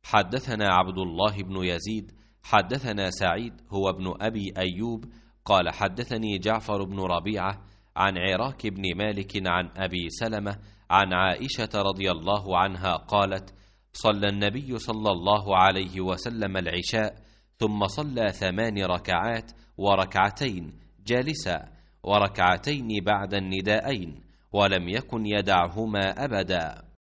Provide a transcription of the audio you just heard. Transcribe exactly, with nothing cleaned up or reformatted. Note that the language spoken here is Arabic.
حدثنا عبد الله بن يزيد حدثنا سعيد هو ابن أبي أيوب قال حدثني جعفر بن ربيعة عن عراك بن مالك عن أبي سلمة عن عائشة رضي الله عنها قالت: صلى النبي صلى الله عليه وسلم العشاء ثم صلى ثمان ركعات وركعتين جالسا وركعتين بعد النداءين ولم يكن يدعهما أبدا.